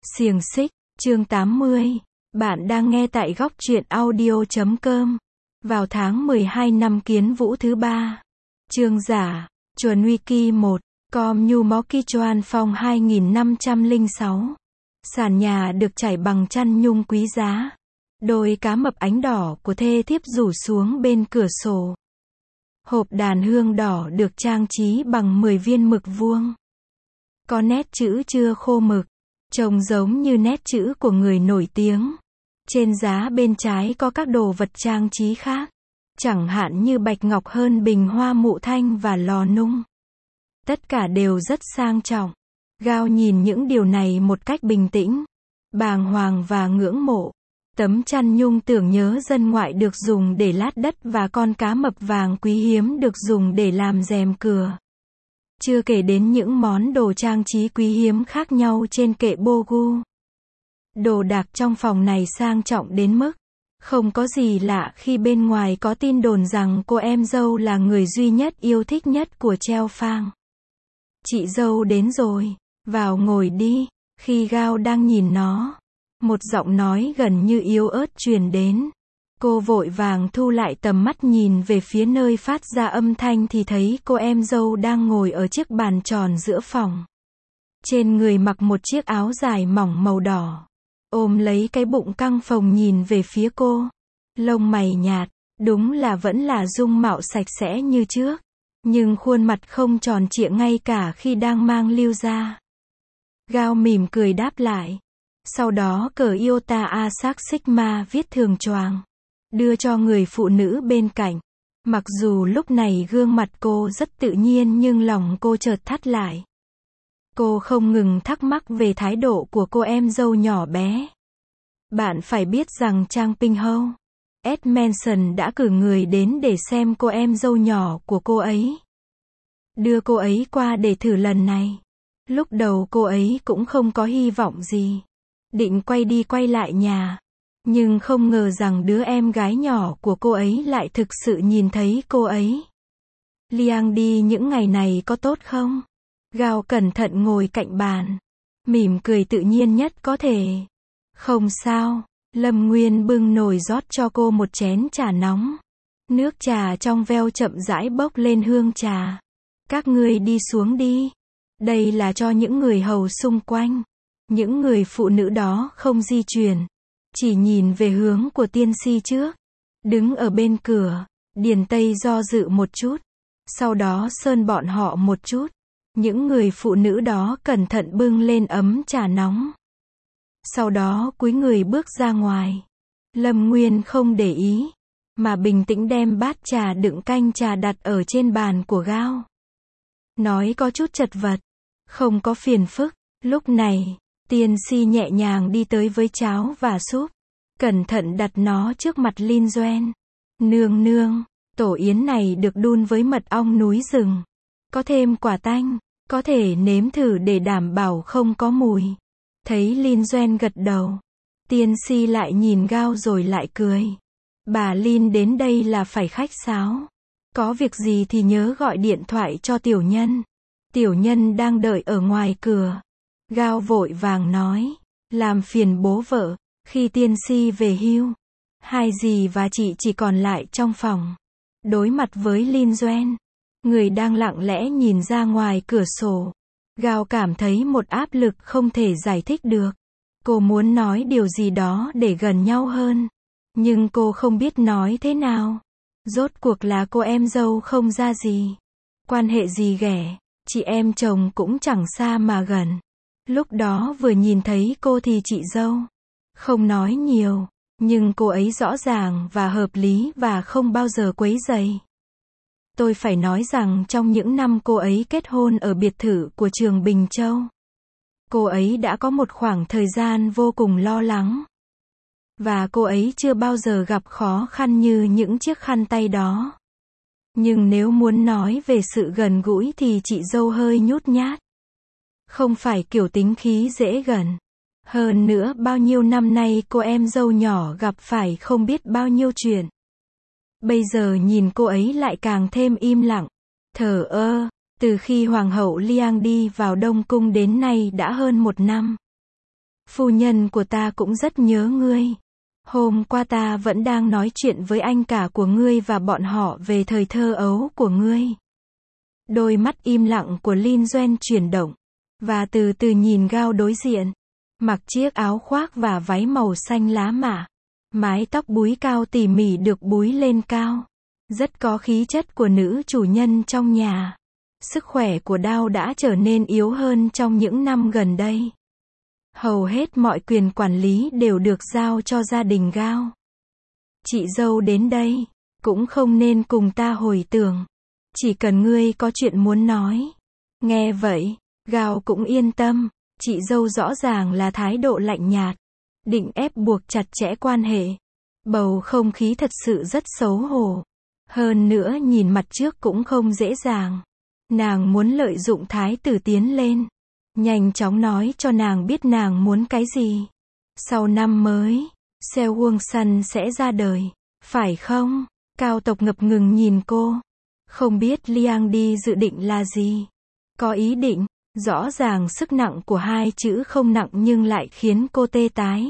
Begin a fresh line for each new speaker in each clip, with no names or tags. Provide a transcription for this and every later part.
Xiềng xích, chương 80. Bạn đang nghe tại góc truyện audio.com. Vào tháng 12 năm Kiến Vũ thứ 3. Chương giả, Chuẩn Wiki 1. Com Nhu Mó Ki Choan Phong 2506. Sàn nhà được trải bằng chăn nhung quý giá. Đôi cá mập ánh đỏ của thê thiếp rủ xuống bên cửa sổ. Hộp đàn hương đỏ được trang trí bằng 10 viên mực vuông. Có nét chữ chưa khô mực, trông giống như nét chữ của người nổi tiếng. Trên giá bên trái có các đồ vật trang trí khác, chẳng hạn như bạch ngọc hơn bình hoa mụ thanh và lò nung. Tất cả đều rất sang trọng. Gao nhìn những điều này một cách bình tĩnh, bàng hoàng và ngưỡng mộ. Tấm chăn nhung tưởng nhớ dân ngoại được dùng để lát đất và con cá mập vàng quý hiếm được dùng để làm rèm cửa. Chưa kể đến những món đồ trang trí quý hiếm khác nhau trên kệ Bogu. Đồ đạc trong phòng này sang trọng đến mức không có gì lạ khi bên ngoài có tin đồn rằng cô em dâu là người duy nhất yêu thích nhất của Treo Phang. Chị dâu đến rồi, vào ngồi đi. Khi Gao đang nhìn nó, một giọng nói gần như yếu ớt truyền đến. Cô vội vàng thu lại tầm mắt nhìn về phía nơi phát ra âm thanh thì thấy cô em dâu đang ngồi ở chiếc bàn tròn giữa phòng. Trên người mặc một chiếc áo dài mỏng màu đỏ, ôm lấy cái bụng căng phồng nhìn về phía cô. Lông mày nhạt, đúng là vẫn là dung mạo sạch sẽ như trước, nhưng khuôn mặt không tròn trịa ngay cả khi đang mang lưu ra. Gao mỉm cười đáp lại. Sau đó cờ Iota Asak Sigma viết thường choàng, đưa cho người phụ nữ bên cạnh. Mặc dù lúc này gương mặt cô rất tự nhiên nhưng lòng cô chợt thắt lại. Cô không ngừng thắc mắc về thái độ của cô em dâu nhỏ bé. Bạn phải biết rằng Trang Ping Hâu, Ed Manson đã cử người đến để xem cô em dâu nhỏ của cô ấy. Đưa cô ấy qua để thử lần này. Lúc đầu cô ấy cũng không có hy vọng gì, định quay đi quay lại nhà. Nhưng không ngờ rằng đứa em gái nhỏ của cô ấy lại thực sự nhìn thấy cô ấy. Liang đi những ngày này có tốt không? Gao cẩn thận ngồi cạnh bàn, mỉm cười tự nhiên nhất có thể. Không sao. Lâm Nguyên bưng nồi rót cho cô một chén trà nóng. Nước trà trong veo chậm rãi bốc lên hương trà. Các ngươi đi xuống đi. Đây là cho những người hầu xung quanh. Những người phụ nữ đó không di chuyển, chỉ nhìn về hướng của tiên si trước. Đứng ở bên cửa, Điền Tây do dự một chút, sau đó sơn bọn họ một chút. Những người phụ nữ đó cẩn thận bưng lên ấm trà nóng. Sau đó cúi người bước ra ngoài. Lâm Nguyên không để ý, mà bình tĩnh đem bát trà đựng canh trà đặt ở trên bàn của Gao. Nói có chút chật vật, không có phiền phức. Lúc này, tiên si nhẹ nhàng đi tới với cháo và súp, cẩn thận đặt nó trước mặt Lin Duan. Nương nương, tổ yến này được đun với mật ong núi rừng, có thêm quả tanh, có thể nếm thử để đảm bảo không có mùi. Thấy Lin Duan gật đầu, tiên si lại nhìn Gao rồi lại cười. Bà Lin đến đây là phải khách sáo. Có việc gì thì nhớ gọi điện thoại cho tiểu nhân. Tiểu nhân đang đợi ở ngoài cửa. Gao vội vàng nói, làm phiền bố vợ. Khi tiên si về hưu, hai dì và chị chỉ còn lại trong phòng. Đối mặt với Lin Duan, người đang lặng lẽ nhìn ra ngoài cửa sổ, Gao cảm thấy một áp lực không thể giải thích được. Cô muốn nói điều gì đó để gần nhau hơn, nhưng cô không biết nói thế nào. Rốt cuộc là cô em dâu không ra gì, quan hệ gì ghẻ, chị em chồng cũng chẳng xa mà gần. Lúc đó vừa nhìn thấy cô thì chị dâu không nói nhiều, nhưng cô ấy rõ ràng và hợp lý và không bao giờ quấy rầy. Tôi phải nói rằng trong những năm cô ấy kết hôn ở biệt thự của Trường Bình Châu, cô ấy đã có một khoảng thời gian vô cùng lo lắng. Và cô ấy chưa bao giờ gặp khó khăn như những chiếc khăn tay đó. Nhưng nếu muốn nói về sự gần gũi thì chị dâu hơi nhút nhát. Không phải kiểu tính khí dễ gần. Hơn nữa bao nhiêu năm nay cô em dâu nhỏ gặp phải không biết bao nhiêu chuyện. Bây giờ nhìn cô ấy lại càng thêm im lặng, thờ ơ. Từ khi Hoàng hậu Liang đi vào Đông Cung đến nay đã hơn 1 năm. Phu nhân của ta cũng rất nhớ ngươi. Hôm qua ta vẫn đang nói chuyện với anh cả của ngươi và bọn họ về thời thơ ấu của ngươi. Đôi mắt im lặng của Lin Duan chuyển động, và từ từ nhìn Gao đối diện. Mặc chiếc áo khoác và váy màu xanh lá mạ. Mái tóc búi cao tỉ mỉ được búi lên cao. Rất có khí chất của nữ chủ nhân trong nhà. Sức khỏe của Dao đã trở nên yếu hơn trong những năm gần đây. Hầu hết mọi quyền quản lý đều được giao cho gia đình Gao. Chị dâu đến đây, cũng không nên cùng ta hồi tưởng. Chỉ cần ngươi có chuyện muốn nói. Nghe vậy, Gao cũng yên tâm. Chị dâu rõ ràng là thái độ lạnh nhạt, định ép buộc chặt chẽ quan hệ. Bầu không khí thật sự rất xấu hổ. Hơn nữa nhìn mặt trước cũng không dễ dàng. Nàng muốn lợi dụng thái tử tiến lên. Nhanh chóng nói cho nàng biết nàng muốn cái gì. Sau năm mới, Seo Won Sun sẽ ra đời. Phải không? Cao tộc ngập ngừng nhìn cô. Không biết Liang Đi dự định là gì. Có ý định. Rõ ràng sức nặng của hai chữ không nặng nhưng lại khiến cô tê tái.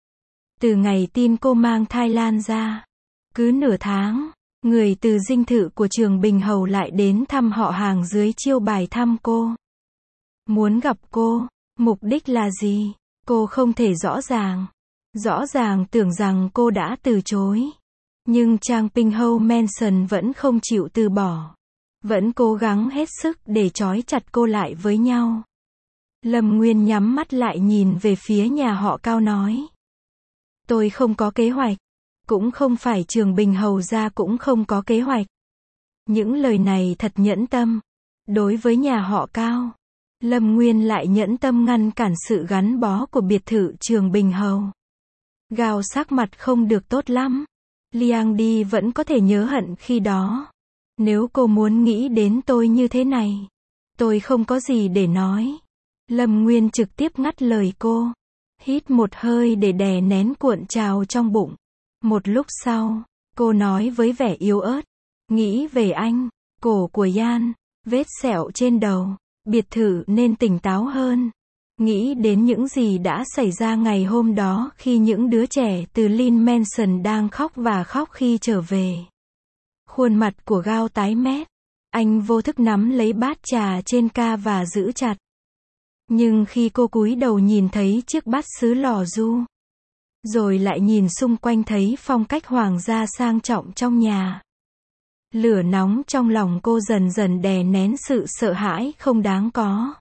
Từ ngày tin cô mang thai lan ra, cứ nửa tháng, người từ dinh thự của Trường Bình Hầu lại đến thăm họ hàng dưới chiêu bài thăm cô. Muốn gặp cô, mục đích là gì? Cô không thể rõ ràng. Rõ ràng tưởng rằng cô đã từ chối. Nhưng Trang Ping Hâu Mansion vẫn không chịu từ bỏ. Vẫn cố gắng hết sức để trói chặt cô lại với nhau. Lâm Nguyên nhắm mắt lại nhìn về phía nhà họ Cao nói. Tôi không có kế hoạch. Cũng không phải Trường Bình Hầu gia cũng không có kế hoạch. Những lời này thật nhẫn tâm. Đối với nhà họ Cao, Lâm Nguyên lại nhẫn tâm ngăn cản sự gắn bó của biệt thự Trường Bình Hầu. Gao sắc mặt không được tốt lắm. Liang Đi vẫn có thể nhớ hận khi đó. Nếu cô muốn nghĩ đến tôi như thế này, tôi không có gì để nói. Lâm Nguyên trực tiếp ngắt lời cô. Hít một hơi để đè nén cuộn trào trong bụng. Một lúc sau, cô nói với vẻ yếu ớt. Nghĩ về anh, cổ của Yan, vết sẹo trên đầu, biệt thự nên tỉnh táo hơn. Nghĩ đến những gì đã xảy ra ngày hôm đó khi những đứa trẻ từ Lin Mansion đang khóc và khóc khi trở về. Khuôn mặt của Gao tái mét. Anh vô thức nắm lấy bát trà trên ca và giữ chặt. Nhưng khi cô cúi đầu nhìn thấy chiếc bát sứ lò du, rồi lại nhìn xung quanh thấy phong cách hoàng gia sang trọng trong nhà. Lửa nóng trong lòng cô dần dần đè nén sự sợ hãi không đáng có.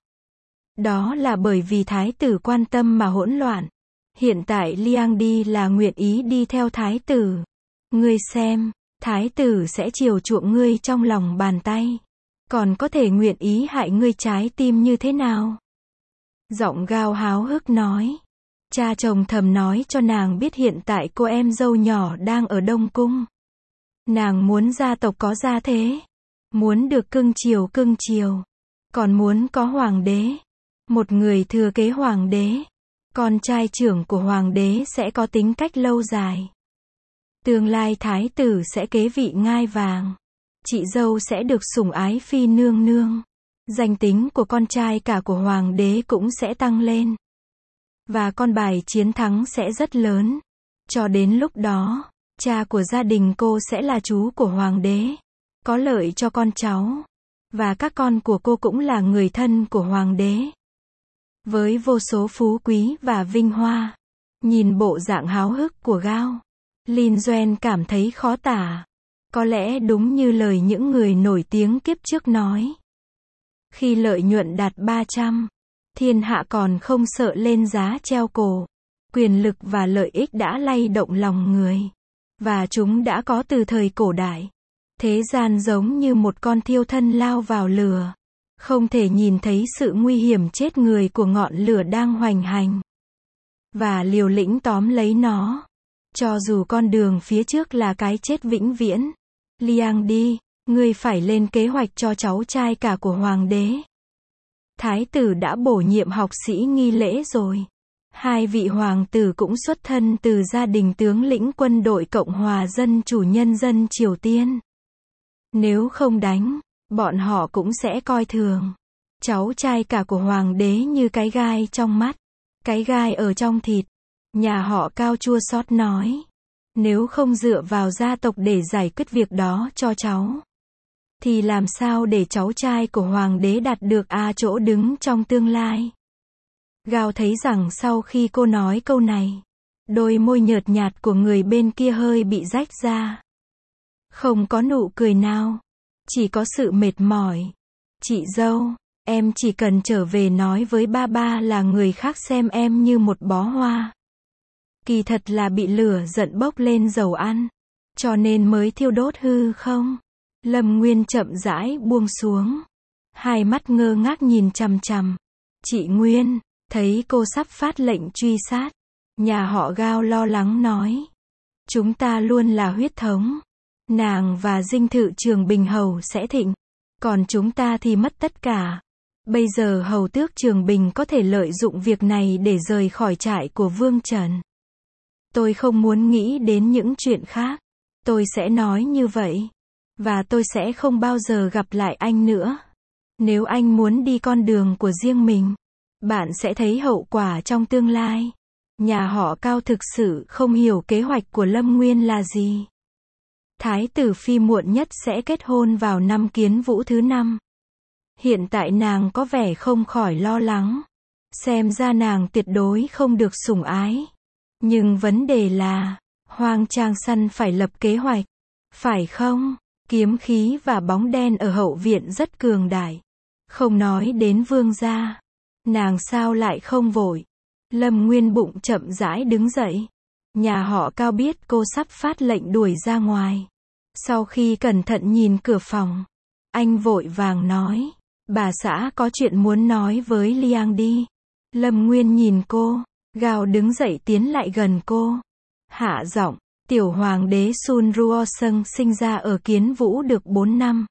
Đó là bởi vì thái tử quan tâm mà hỗn loạn. Hiện tại Liang Đi là nguyện ý đi theo thái tử. Ngươi xem, thái tử sẽ chiều chuộng ngươi trong lòng bàn tay. Còn có thể nguyện ý hại ngươi trái tim như thế nào? Giọng Gao háo hức nói. Cha chồng thầm nói cho nàng biết hiện tại cô em dâu nhỏ đang ở Đông Cung. Nàng muốn gia tộc có gia thế. Muốn được cưng chiều. Còn muốn có hoàng đế. Một người thừa kế hoàng đế. Con trai trưởng của hoàng đế sẽ có tính cách lâu dài. Tương lai thái tử sẽ kế vị ngai vàng. Chị dâu sẽ được sủng ái phi nương nương. Danh tính của con trai cả của hoàng đế cũng sẽ tăng lên. Và con bài chiến thắng sẽ rất lớn. Cho đến lúc đó, cha của gia đình cô sẽ là chú của hoàng đế. Có lợi cho con cháu. Và các con của cô cũng là người thân của hoàng đế. Với vô số phú quý và vinh hoa. Nhìn bộ dạng háo hức của Gao, Lin Duan cảm thấy khó tả. Có lẽ đúng như lời những người nổi tiếng kiếp trước nói. Khi lợi nhuận đạt 300, thiên hạ còn không sợ lên giá treo cổ. Quyền lực và lợi ích đã lay động lòng người. Và chúng đã có từ thời cổ đại. Thế gian giống như một con thiêu thân lao vào lửa. Không thể nhìn thấy sự nguy hiểm chết người của ngọn lửa đang hoành hành. Và liều lĩnh tóm lấy nó. Cho dù con đường phía trước là cái chết vĩnh viễn. Liang Đi, ngươi phải lên kế hoạch cho cháu trai cả của hoàng đế. Thái tử đã bổ nhiệm học sĩ nghi lễ rồi. Hai vị hoàng tử cũng xuất thân từ gia đình tướng lĩnh quân đội Cộng hòa Dân Chủ Nhân dân Triều Tiên. Nếu không đánh, bọn họ cũng sẽ coi thường cháu trai cả của hoàng đế như cái gai trong mắt. Cái gai ở trong thịt. Nhà họ Cao chua xót nói. Nếu không dựa vào gia tộc để giải quyết việc đó cho cháu, thì làm sao để cháu trai của hoàng đế đạt được chỗ đứng trong tương lai? Gao thấy rằng sau khi cô nói câu này, đôi môi nhợt nhạt của người bên kia hơi bị rách ra. Không có nụ cười nào, chỉ có sự mệt mỏi. Chị dâu, em chỉ cần trở về nói với ba là người khác xem em như một bó hoa. Kỳ thật là bị lửa giận bốc lên dầu ăn, cho nên mới thiêu đốt hư không? Lâm Nguyên chậm rãi buông xuống, hai mắt ngơ ngác nhìn chằm chằm. Chị Nguyên, thấy cô sắp phát lệnh truy sát. Nhà họ Gao lo lắng nói. Chúng ta luôn là huyết thống. Nàng và dinh thự Trường Bình Hầu sẽ thịnh, còn chúng ta thì mất tất cả. Bây giờ hầu tước Trường Bình có thể lợi dụng việc này để rời khỏi trại của Vương Trần. Tôi không muốn nghĩ đến những chuyện khác. Tôi sẽ nói như vậy. Và tôi sẽ không bao giờ gặp lại anh nữa. Nếu anh muốn đi con đường của riêng mình, bạn sẽ thấy hậu quả trong tương lai. Nhà họ Cao thực sự không hiểu kế hoạch của Lâm Nguyên là gì. Thái tử phi muộn nhất sẽ kết hôn vào năm Kiến Vũ thứ 5. Hiện tại nàng có vẻ không khỏi lo lắng. Xem ra nàng tuyệt đối không được sủng ái. Nhưng vấn đề là, Hoàng Trang Săn phải lập kế hoạch, phải không? Kiếm khí và bóng đen ở hậu viện rất cường đại. Không nói đến vương gia, nàng sao lại không vội? Lâm Nguyên bụng chậm rãi đứng dậy. Nhà họ Cao biết cô sắp phát lệnh đuổi ra ngoài. Sau khi cẩn thận nhìn cửa phòng, anh vội vàng nói, bà xã có chuyện muốn nói với Liang đi. Lâm Nguyên nhìn cô, Gao đứng dậy tiến lại gần cô. Hạ giọng, tiểu hoàng đế Sun Ruosung sinh ra ở Kiến Vũ được 4 năm.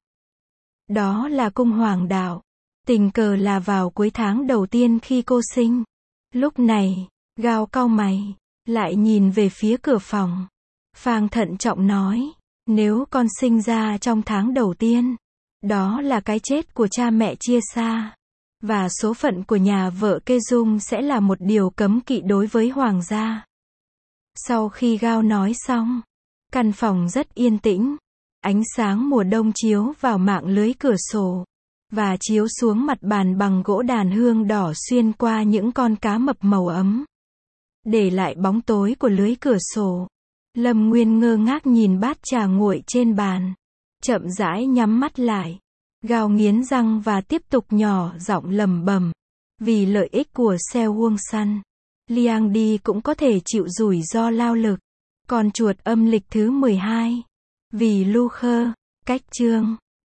Đó là cung hoàng đạo. Tình cờ là vào cuối tháng đầu tiên khi cô sinh. Lúc này, Gao cau mày, lại nhìn về phía cửa phòng. Phang thận trọng nói, nếu con sinh ra trong tháng đầu tiên, đó là cái chết của cha mẹ chia xa. Và số phận của nhà vợ Kê Dung sẽ là một điều cấm kỵ đối với hoàng gia. Sau khi Gao nói xong, căn phòng rất yên tĩnh. Ánh sáng mùa đông chiếu vào mạng lưới cửa sổ, và chiếu xuống mặt bàn bằng gỗ đàn hương đỏ xuyên qua những con cá mập màu ấm, để lại bóng tối của lưới cửa sổ. Lâm Nguyên ngơ ngác nhìn bát trà nguội trên bàn, chậm rãi nhắm mắt lại. Gao nghiến răng và tiếp tục nhỏ giọng lẩm bẩm, vì lợi ích của Seo Wuong San, Liang Đi cũng có thể chịu rủi ro lao lực. Con chuột âm lịch thứ 12. Vì Lu Khơ, cách chương